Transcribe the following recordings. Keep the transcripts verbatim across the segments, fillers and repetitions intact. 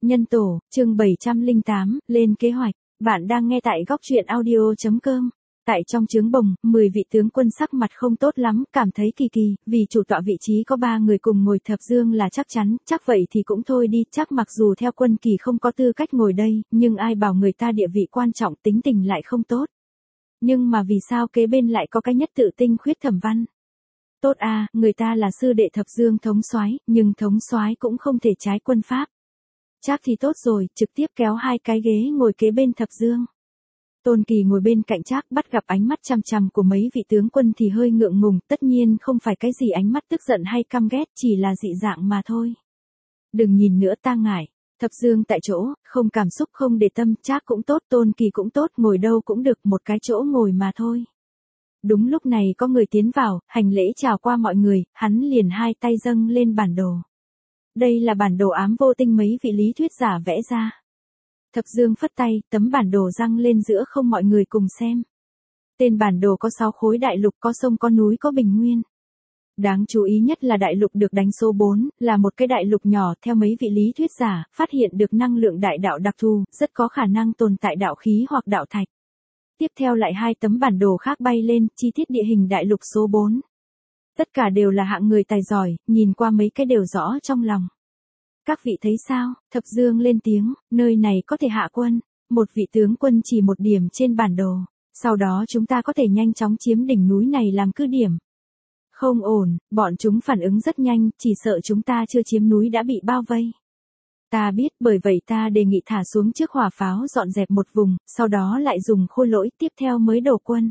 Nhân tổ, chương bảy trăm lẻ tám, lên kế hoạch. Bạn đang nghe tại góc truyện audio.com. Tại trong trướng bồng, mười vị tướng quân sắc mặt không tốt lắm, cảm thấy kỳ kỳ, vì chủ tọa vị trí có ba người cùng ngồi thập dương là chắc chắn, chắc vậy thì cũng thôi đi, chắc mặc dù theo quân kỳ không có tư cách ngồi đây, nhưng ai bảo người ta địa vị quan trọng tính tình lại không tốt. Nhưng mà vì sao kế bên lại có cái nhất tự tinh khuyết Thẩm Văn? Tốt à, người ta là sư đệ thập dương thống soái, nhưng thống soái cũng không thể trái quân pháp. Chắc thì tốt rồi, trực tiếp kéo hai cái ghế ngồi kế bên thập dương. Tôn Kỳ ngồi bên cạnh Trác, bắt gặp ánh mắt chằm chằm của mấy vị tướng quân thì hơi ngượng ngùng, tất nhiên không phải cái gì ánh mắt tức giận hay căm ghét, chỉ là dị dạng mà thôi. Đừng nhìn nữa ta ngại. Thập dương tại chỗ, không cảm xúc không để tâm, Trác cũng tốt, Tôn Kỳ cũng tốt, ngồi đâu cũng được, một cái chỗ ngồi mà thôi. Đúng lúc này có người tiến vào, hành lễ chào qua mọi người, hắn liền hai tay dâng lên bản đồ. Đây là bản đồ ám vô tinh mấy vị lý thuyết giả vẽ ra. Thập dương phất tay, tấm bản đồ răng lên giữa không mọi người cùng xem. Tên bản đồ có sáu khối đại lục, có sông có núi có bình nguyên. Đáng chú ý nhất là đại lục được đánh số bốn, là một cái đại lục nhỏ, theo mấy vị lý thuyết giả, phát hiện được năng lượng đại đạo đặc thù, rất có khả năng tồn tại đạo khí hoặc đạo thạch. Tiếp theo lại hai tấm bản đồ khác bay lên, chi tiết địa hình đại lục số bốn. Tất cả đều là hạng người tài giỏi, nhìn qua mấy cái đều rõ trong lòng. Các vị thấy sao? Thập dương lên tiếng, nơi này có thể hạ quân. Một vị tướng quân chỉ một điểm trên bản đồ. Sau đó chúng ta có thể nhanh chóng chiếm đỉnh núi này làm cứ điểm. Không ổn, bọn chúng phản ứng rất nhanh, chỉ sợ chúng ta chưa chiếm núi đã bị bao vây. Ta biết, bởi vậy ta đề nghị thả xuống trước hỏa pháo dọn dẹp một vùng, sau đó lại dùng khôi lỗi, tiếp theo mới đổ quân.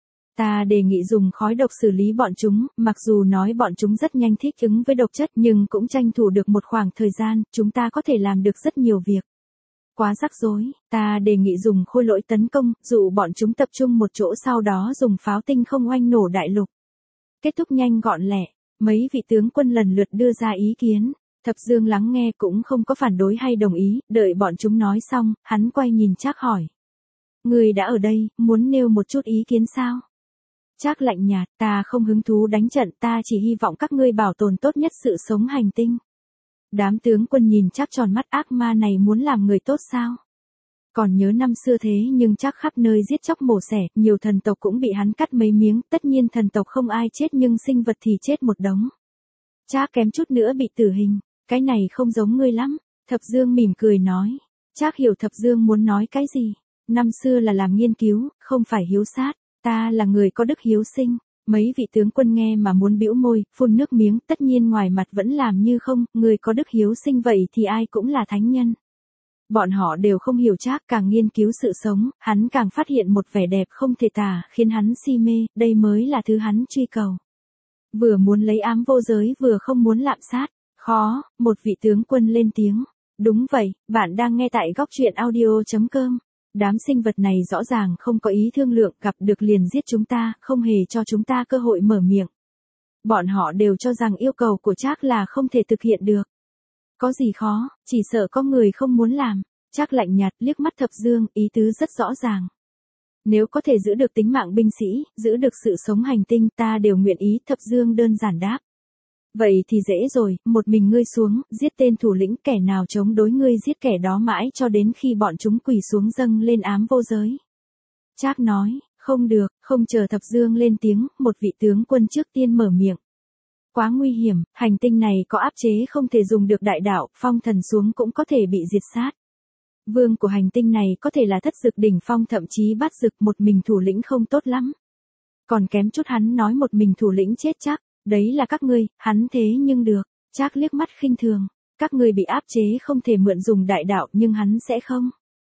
Ta đề nghị dùng khói độc xử lý bọn chúng, mặc dù nói bọn chúng rất nhanh thích ứng với độc chất nhưng cũng tranh thủ được một khoảng thời gian, chúng ta có thể làm được rất nhiều việc. Quá rắc rối, ta đề nghị dùng khôi lỗi tấn công, dụ bọn chúng tập trung một chỗ sau đó dùng pháo tinh không oanh nổ đại lục. Kết thúc nhanh gọn lẹ, mấy vị tướng quân lần lượt đưa ra ý kiến. Thập dương lắng nghe cũng không có phản đối hay đồng ý, đợi bọn chúng nói xong, hắn quay nhìn Trác hỏi. Người đã ở đây, muốn nêu một chút ý kiến sao? Trác lạnh nhạt, ta không hứng thú đánh trận, ta chỉ hy vọng các ngươi bảo tồn tốt nhất sự sống hành tinh. Đám tướng quân nhìn Trác tròn mắt, ác ma này muốn làm người tốt sao? Còn nhớ năm xưa thế nhưng Trác khắp nơi giết chóc mổ xẻ, nhiều thần tộc cũng bị hắn cắt mấy miếng, tất nhiên thần tộc không ai chết nhưng sinh vật thì chết một đống. Trác kém chút nữa bị tử hình, cái này không giống ngươi lắm. Thập dương mỉm cười nói. Trác hiểu thập dương muốn nói cái gì. Năm xưa là làm nghiên cứu, không phải hiếu sát. Ta là người có đức hiếu sinh. Mấy vị tướng quân nghe mà muốn bĩu môi, phun nước miếng, tất nhiên ngoài mặt vẫn làm như không, người có đức hiếu sinh vậy thì ai cũng là thánh nhân. Bọn họ đều không hiểu Trác, càng nghiên cứu sự sống, hắn càng phát hiện một vẻ đẹp không thể tả, khiến hắn si mê, đây mới là thứ hắn truy cầu. Vừa muốn lấy ám vô giới vừa không muốn lạm sát, khó, một vị tướng quân lên tiếng. Đúng vậy, bạn đang nghe tại góc truyện audio.com. Đám sinh vật này rõ ràng không có ý thương lượng, gặp được liền giết chúng ta, không hề cho chúng ta cơ hội mở miệng. Bọn họ đều cho rằng yêu cầu của Trác là không thể thực hiện được. Có gì khó, chỉ sợ có người không muốn làm. Trác lạnh nhạt liếc mắt thập dương, ý tứ rất rõ ràng. Nếu có thể giữ được tính mạng binh sĩ, giữ được sự sống hành tinh, ta đều nguyện ý, thập dương đơn giản đáp. Vậy thì dễ rồi, một mình ngươi xuống, giết tên thủ lĩnh, kẻ nào chống đối ngươi giết kẻ đó mãi cho đến khi bọn chúng quỳ xuống dâng lên ám vô giới. Trác nói, không được, không chờ thập dương lên tiếng, một vị tướng quân trước tiên mở miệng. Quá nguy hiểm, hành tinh này có áp chế không thể dùng được đại đạo, phong thần xuống cũng có thể bị diệt sát. Vương của hành tinh này có thể là thất dực đỉnh phong, thậm chí bát dực, một mình thủ lĩnh không tốt lắm. Còn kém chút hắn nói một mình thủ lĩnh chết chắc, đấy là các ngươi, hắn thế nhưng được. Trác liếc mắt khinh thường, các ngươi bị áp chế không thể mượn dùng đại đạo nhưng hắn sẽ không.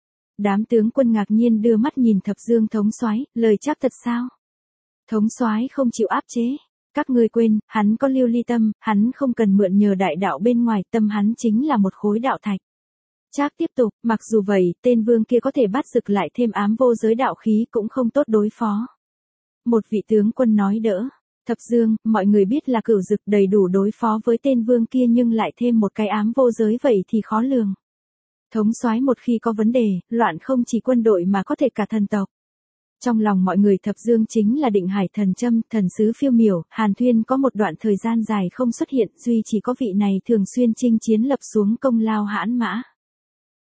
Đám tướng quân ngạc nhiên đưa mắt nhìn thập dương thống soái, lời Trác thật sao? Thống soái không chịu áp chế. Các ngươi quên, hắn có lưu ly tâm, hắn không cần mượn nhờ đại đạo bên ngoài, tâm hắn chính là một khối đạo thạch. Trác tiếp tục, mặc dù vậy, tên vương kia có thể bắt dực lại thêm ám vô giới đạo khí cũng không tốt đối phó. Một vị tướng quân nói đỡ. Thập dương, mọi người biết là cửu dực đầy đủ đối phó với tên vương kia nhưng lại thêm một cái ám vô giới vậy thì khó lường. Thống soái một khi có vấn đề, loạn không chỉ quân đội mà có thể cả thần tộc. Trong lòng mọi người thập dương chính là định hải thần châm, thần sứ phiêu miểu, Hàn Thuyên có một đoạn thời gian dài không xuất hiện, duy chỉ có vị này thường xuyên chinh chiến lập xuống công lao hãn mã.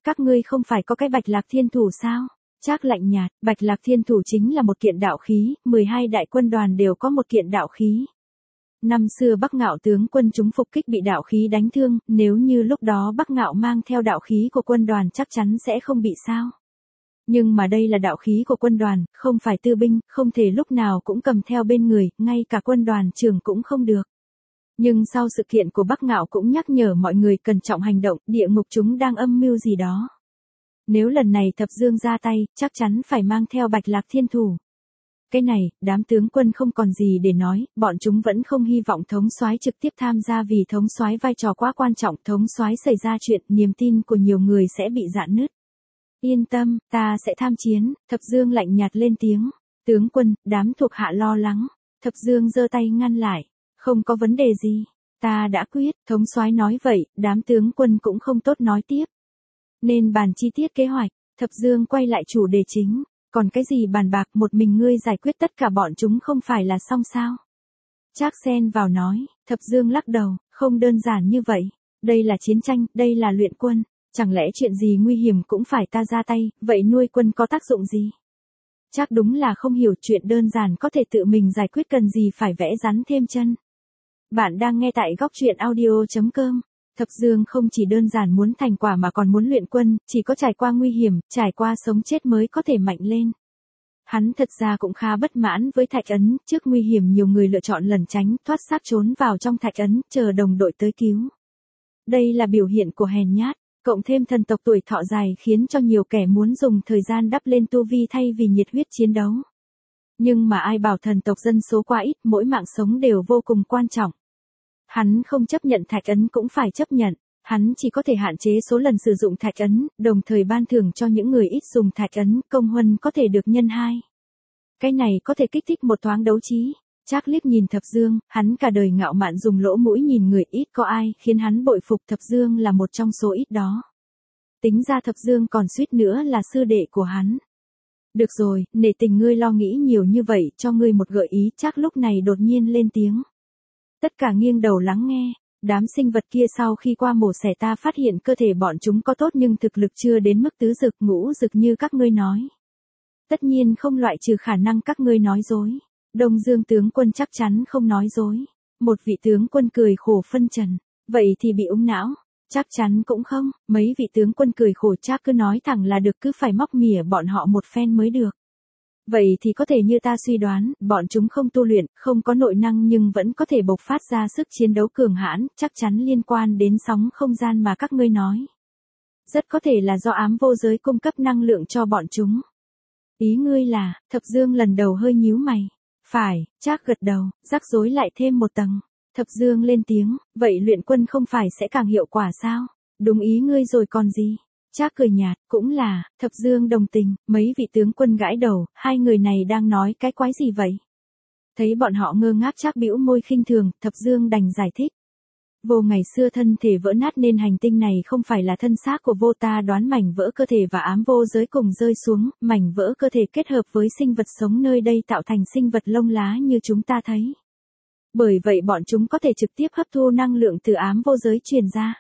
Các ngươi không phải có cái Bạch Lạc Thiên Thủ sao? Trác lạnh nhạt, Bạch Lạc Thiên Thủ chính là một kiện đạo khí, mười hai đại quân đoàn đều có một kiện đạo khí. Năm xưa Bắc Ngạo tướng quân chúng phục kích bị đạo khí đánh thương, nếu như lúc đó Bắc Ngạo mang theo đạo khí của quân đoàn chắc chắn sẽ không bị sao. Nhưng mà đây là đạo khí của quân đoàn, không phải tư binh, không thể lúc nào cũng cầm theo bên người, ngay cả quân đoàn trưởng cũng không được. Nhưng sau sự kiện của Bắc Ngạo cũng nhắc nhở mọi người cẩn trọng hành động, địa ngục chúng đang âm mưu gì đó. Nếu lần này Thập Dương ra tay, chắc chắn phải mang theo Bạch Lạc Thiên Thủ. Cái này, đám tướng quân không còn gì để nói, bọn chúng vẫn không hy vọng thống soái trực tiếp tham gia vì thống soái vai trò quá quan trọng, thống soái xảy ra chuyện, niềm tin của nhiều người sẽ bị rạn nứt. Yên tâm, ta sẽ tham chiến, Thập Dương lạnh nhạt lên tiếng. Tướng quân, đám thuộc hạ lo lắng. Thập Dương giơ tay ngăn lại. Không có vấn đề gì. Ta đã quyết, thống soái nói vậy, đám tướng quân cũng không tốt nói tiếp. Nên bàn chi tiết kế hoạch, Thập Dương quay lại chủ đề chính. Còn cái gì bàn bạc, một mình ngươi giải quyết tất cả bọn chúng không phải là xong sao? Trác xen vào nói, Thập Dương lắc đầu, không đơn giản như vậy. Đây là chiến tranh, đây là luyện quân. Chẳng lẽ chuyện gì nguy hiểm cũng phải ta ra tay, vậy nuôi quân có tác dụng gì? Chắc đúng là không hiểu chuyện đơn giản có thể tự mình giải quyết cần gì phải vẽ rắn thêm chân. Bạn đang nghe tại góc truyện audio chấm com. Thập Dương không chỉ đơn giản muốn thành quả mà còn muốn luyện quân, chỉ có trải qua nguy hiểm, trải qua sống chết mới có thể mạnh lên. Hắn thật ra cũng khá bất mãn với Thạch Ấn, trước nguy hiểm nhiều người lựa chọn lẩn tránh, thoát xác trốn vào trong Thạch Ấn, chờ đồng đội tới cứu. Đây là biểu hiện của hèn nhát. Cộng thêm thần tộc tuổi thọ dài khiến cho nhiều kẻ muốn dùng thời gian đắp lên tu vi thay vì nhiệt huyết chiến đấu. Nhưng mà ai bảo thần tộc dân số quá ít, mỗi mạng sống đều vô cùng quan trọng. Hắn không chấp nhận Thạch Ấn cũng phải chấp nhận, hắn chỉ có thể hạn chế số lần sử dụng Thạch Ấn, đồng thời ban thưởng cho những người ít dùng Thạch Ấn, công huân có thể được nhân hai. Cái này có thể kích thích một thoáng đấu trí. Trác liếc nhìn Thập Dương, hắn cả đời ngạo mạn dùng lỗ mũi nhìn người, ít có ai khiến hắn bội phục, Thập Dương là một trong số ít đó. Tính ra Thập Dương còn suýt nữa là sư đệ của hắn. Được rồi, nể tình ngươi lo nghĩ nhiều như vậy, cho ngươi một gợi ý. Trác lúc này đột nhiên lên tiếng. Tất cả nghiêng đầu lắng nghe, đám sinh vật kia sau khi qua mổ xẻ ta phát hiện cơ thể bọn chúng có tốt nhưng thực lực chưa đến mức tứ dực ngũ dực như các ngươi nói. Tất nhiên không loại trừ khả năng các ngươi nói dối. Đông Dương tướng quân chắc chắn không nói dối. Một vị tướng quân cười khổ phân trần. Vậy thì bị úng não. Chắc chắn cũng không. Mấy vị tướng quân cười khổ, Trác cứ nói thẳng là được, cứ phải móc mỉa bọn họ một phen mới được. Vậy thì có thể như ta suy đoán, bọn chúng không tu luyện, không có nội năng nhưng vẫn có thể bộc phát ra sức chiến đấu cường hãn, chắc chắn liên quan đến sóng không gian mà các ngươi nói. Rất có thể là do ám vô giới cung cấp năng lượng cho bọn chúng. Ý ngươi là, Thập Dương lần đầu hơi nhíu mày. Phải, Trác gật đầu, rắc rối lại thêm một tầng. Thập Dương lên tiếng, vậy luyện quân không phải sẽ càng hiệu quả sao? Đúng ý ngươi rồi còn gì? Trác cười nhạt, cũng là, Thập Dương đồng tình, mấy vị tướng quân gãi đầu, hai người này đang nói cái quái gì vậy? Thấy bọn họ ngơ ngác, Trác bĩu môi khinh thường, Thập Dương đành giải thích. Vô ngày xưa thân thể vỡ nát nên hành tinh này không phải là thân xác của vô, ta đoán mảnh vỡ cơ thể và ám vô giới cùng rơi xuống, mảnh vỡ cơ thể kết hợp với sinh vật sống nơi đây tạo thành sinh vật lông lá như chúng ta thấy. Bởi vậy bọn chúng có thể trực tiếp hấp thu năng lượng từ ám vô giới truyền ra.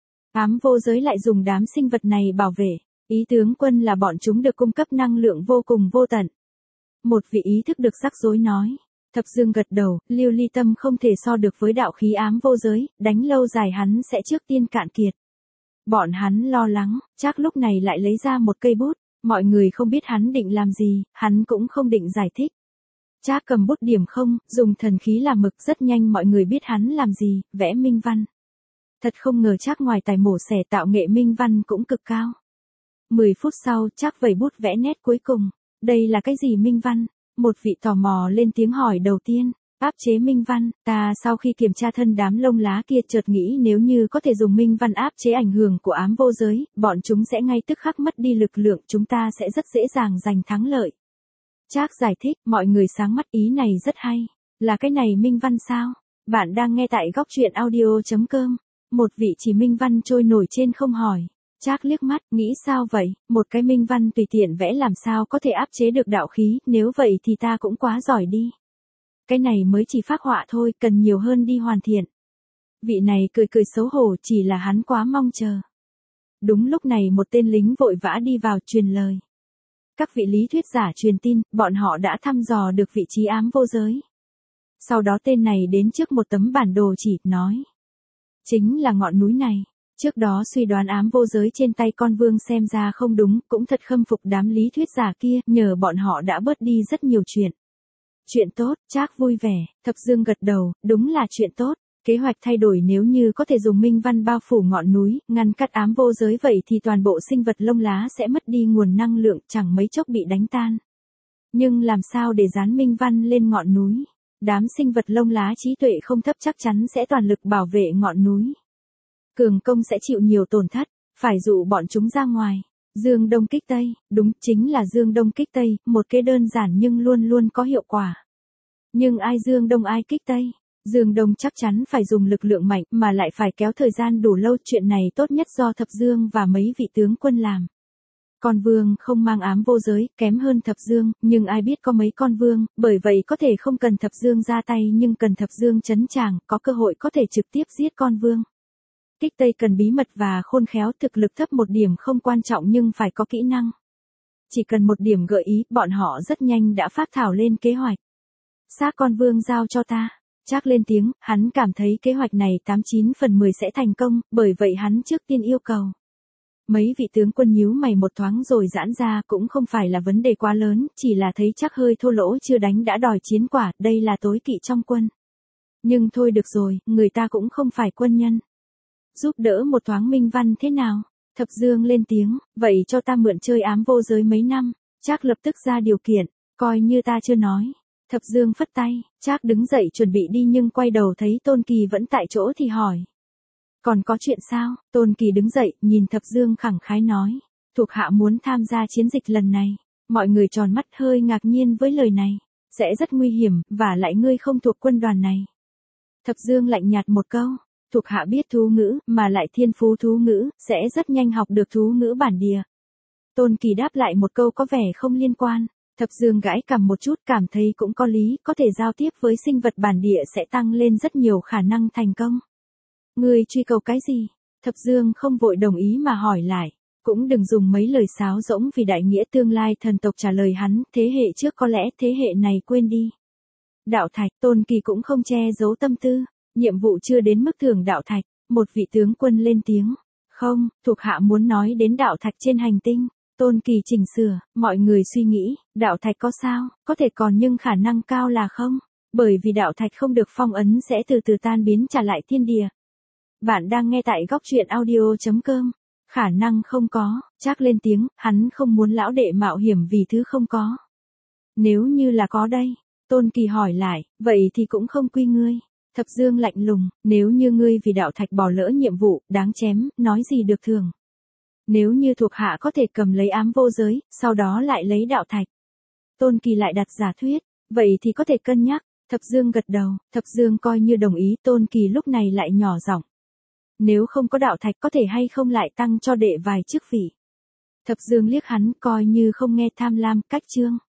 Ám vô giới lại dùng đám sinh vật này bảo vệ. Ý tướng quân là bọn chúng được cung cấp năng lượng vô cùng vô tận. Một vị ý thức được rắc rối nói. Thập Dương gật đầu, Lưu Ly Tâm không thể so được với đạo khí ám vô giới, đánh lâu dài hắn sẽ trước tiên cạn kiệt. Bọn hắn lo lắng, Trác lúc này lại lấy ra một cây bút, mọi người không biết hắn định làm gì, hắn cũng không định giải thích. Trác cầm bút điểm không, dùng thần khí làm mực, rất nhanh mọi người biết hắn làm gì, vẽ minh văn. Thật không ngờ Trác ngoài tài mổ xẻ tạo nghệ minh văn cũng cực cao. mười phút sau, Trác vẩy bút vẽ nét cuối cùng. Đây là cái gì minh văn? Một vị tò mò lên tiếng hỏi đầu tiên. Áp chế minh văn, ta sau khi kiểm tra thân đám lông lá kia chợt nghĩ nếu như có thể dùng minh văn áp chế ảnh hưởng của ám vô giới, bọn chúng sẽ ngay tức khắc mất đi lực lượng, chúng ta sẽ rất dễ dàng giành thắng lợi. Trác giải thích, mọi người sáng mắt, ý này rất hay. Là cái này minh văn sao? Bạn đang nghe tại góc truyện audio chấm com. Một vị chỉ minh văn trôi nổi trên không hỏi. Trác liếc mắt, nghĩ sao vậy, một cái minh văn tùy tiện vẽ làm sao có thể áp chế được đạo khí, nếu vậy thì ta cũng quá giỏi đi. Cái này mới chỉ phác họa thôi, cần nhiều hơn đi hoàn thiện. Vị này cười cười xấu hổ, chỉ là hắn quá mong chờ. Đúng lúc này một tên lính vội vã đi vào truyền lời. Các vị lý thuyết giả truyền tin, bọn họ đã thăm dò được vị trí ám vô giới. Sau đó tên này đến trước một tấm bản đồ chỉ, nói. Chính là ngọn núi này. Trước đó suy đoán ám vô giới trên tay con vương xem ra không đúng, cũng thật khâm phục đám lý thuyết giả kia, nhờ bọn họ đã bớt đi rất nhiều chuyện. Chuyện tốt, Trác vui vẻ, Thập Dương gật đầu, đúng là chuyện tốt. Kế hoạch thay đổi nếu như có thể dùng minh văn bao phủ ngọn núi, ngăn cắt ám vô giới vậy thì toàn bộ sinh vật lông lá sẽ mất đi nguồn năng lượng, chẳng mấy chốc bị đánh tan. Nhưng làm sao để dán minh văn lên ngọn núi? Đám sinh vật lông lá trí tuệ không thấp chắc chắn sẽ toàn lực bảo vệ ngọn núi. Cường công sẽ chịu nhiều tổn thất, phải dụ bọn chúng ra ngoài. Dương Đông kích Tây, đúng chính là Dương Đông kích Tây, một kế đơn giản nhưng luôn luôn có hiệu quả. Nhưng ai Dương Đông ai kích Tây? Dương Đông chắc chắn phải dùng lực lượng mạnh mà lại phải kéo thời gian đủ lâu, chuyện này tốt nhất do Thập Dương và mấy vị tướng quân làm. Con vương không mang ám vô giới, kém hơn Thập Dương, nhưng ai biết có mấy con vương, bởi vậy có thể không cần Thập Dương ra tay nhưng cần Thập Dương trấn tràng, có cơ hội có thể trực tiếp giết con vương. Kích Tây cần bí mật và khôn khéo, thực lực thấp một điểm không quan trọng nhưng phải có kỹ năng. Chỉ cần một điểm gợi ý, bọn họ rất nhanh đã phát thảo lên kế hoạch. Xác con vương giao cho ta. Trác lên tiếng, hắn cảm thấy kế hoạch này tám chín phần mười sẽ thành công, bởi vậy hắn trước tiên yêu cầu. Mấy vị tướng quân nhíu mày một thoáng rồi giãn ra, cũng không phải là vấn đề quá lớn, chỉ là thấy Trác hơi thô lỗ chưa đánh đã đòi chiến quả, đây là tối kỵ trong quân. Nhưng thôi được rồi, người ta cũng không phải quân nhân. Giúp đỡ một thoáng minh văn thế nào? Thập Dương lên tiếng, vậy cho ta mượn chơi ám vô giới mấy năm. Trác lập tức ra điều kiện, coi như ta chưa nói. Thập Dương phất tay, Trác đứng dậy chuẩn bị đi nhưng quay đầu thấy Tôn Kỳ vẫn tại chỗ thì hỏi. Còn có chuyện sao? Tôn Kỳ đứng dậy, nhìn Thập Dương khẳng khái nói. Thuộc hạ muốn tham gia chiến dịch lần này. Mọi người tròn mắt hơi ngạc nhiên với lời này. Sẽ rất nguy hiểm, và lại ngươi không thuộc quân đoàn này. Thập Dương lạnh nhạt một câu. Thuộc hạ biết thú ngữ, mà lại thiên phú thú ngữ, sẽ rất nhanh học được thú ngữ bản địa. Tôn Kỳ đáp lại một câu có vẻ không liên quan. Thập Dương gãi cằm một chút, cảm thấy cũng có lý, có thể giao tiếp với sinh vật bản địa sẽ tăng lên rất nhiều khả năng thành công. Ngươi truy cầu cái gì? Thập Dương không vội đồng ý mà hỏi lại. Cũng đừng dùng mấy lời sáo rỗng vì đại nghĩa tương lai thần tộc trả lời hắn, thế hệ trước có lẽ thế hệ này quên đi. Đạo thạch, Tôn Kỳ cũng không che giấu tâm tư. Nhiệm vụ chưa đến mức thưởng đạo thạch, một vị tướng quân lên tiếng. Không, thuộc hạ muốn nói đến đạo thạch trên hành tinh. Tôn Kỳ chỉnh sửa, mọi người suy nghĩ, đạo thạch có sao, có thể còn nhưng khả năng cao là không, bởi vì đạo thạch không được phong ấn sẽ từ từ tan biến trả lại thiên địa. Bạn đang nghe tại góc truyện audio chấm com. Khả năng không có, Trác lên tiếng, hắn không muốn lão đệ mạo hiểm vì thứ không có. Nếu như là có đây, Tôn Kỳ hỏi lại, vậy thì cũng không quy ngươi. Thập Dương lạnh lùng, nếu như ngươi vì đạo thạch bỏ lỡ nhiệm vụ, đáng chém, nói gì được thường. Nếu như thuộc hạ có thể cầm lấy ám vô giới, sau đó lại lấy đạo thạch. Tôn Kỳ lại đặt giả thuyết, vậy thì có thể cân nhắc. Thập Dương gật đầu, Thập Dương coi như đồng ý, Tôn Kỳ lúc này lại nhỏ giọng. Nếu không có đạo thạch có thể hay không lại tăng cho đệ vài chức vị. Thập Dương liếc hắn coi như không nghe, tham lam, cách chương.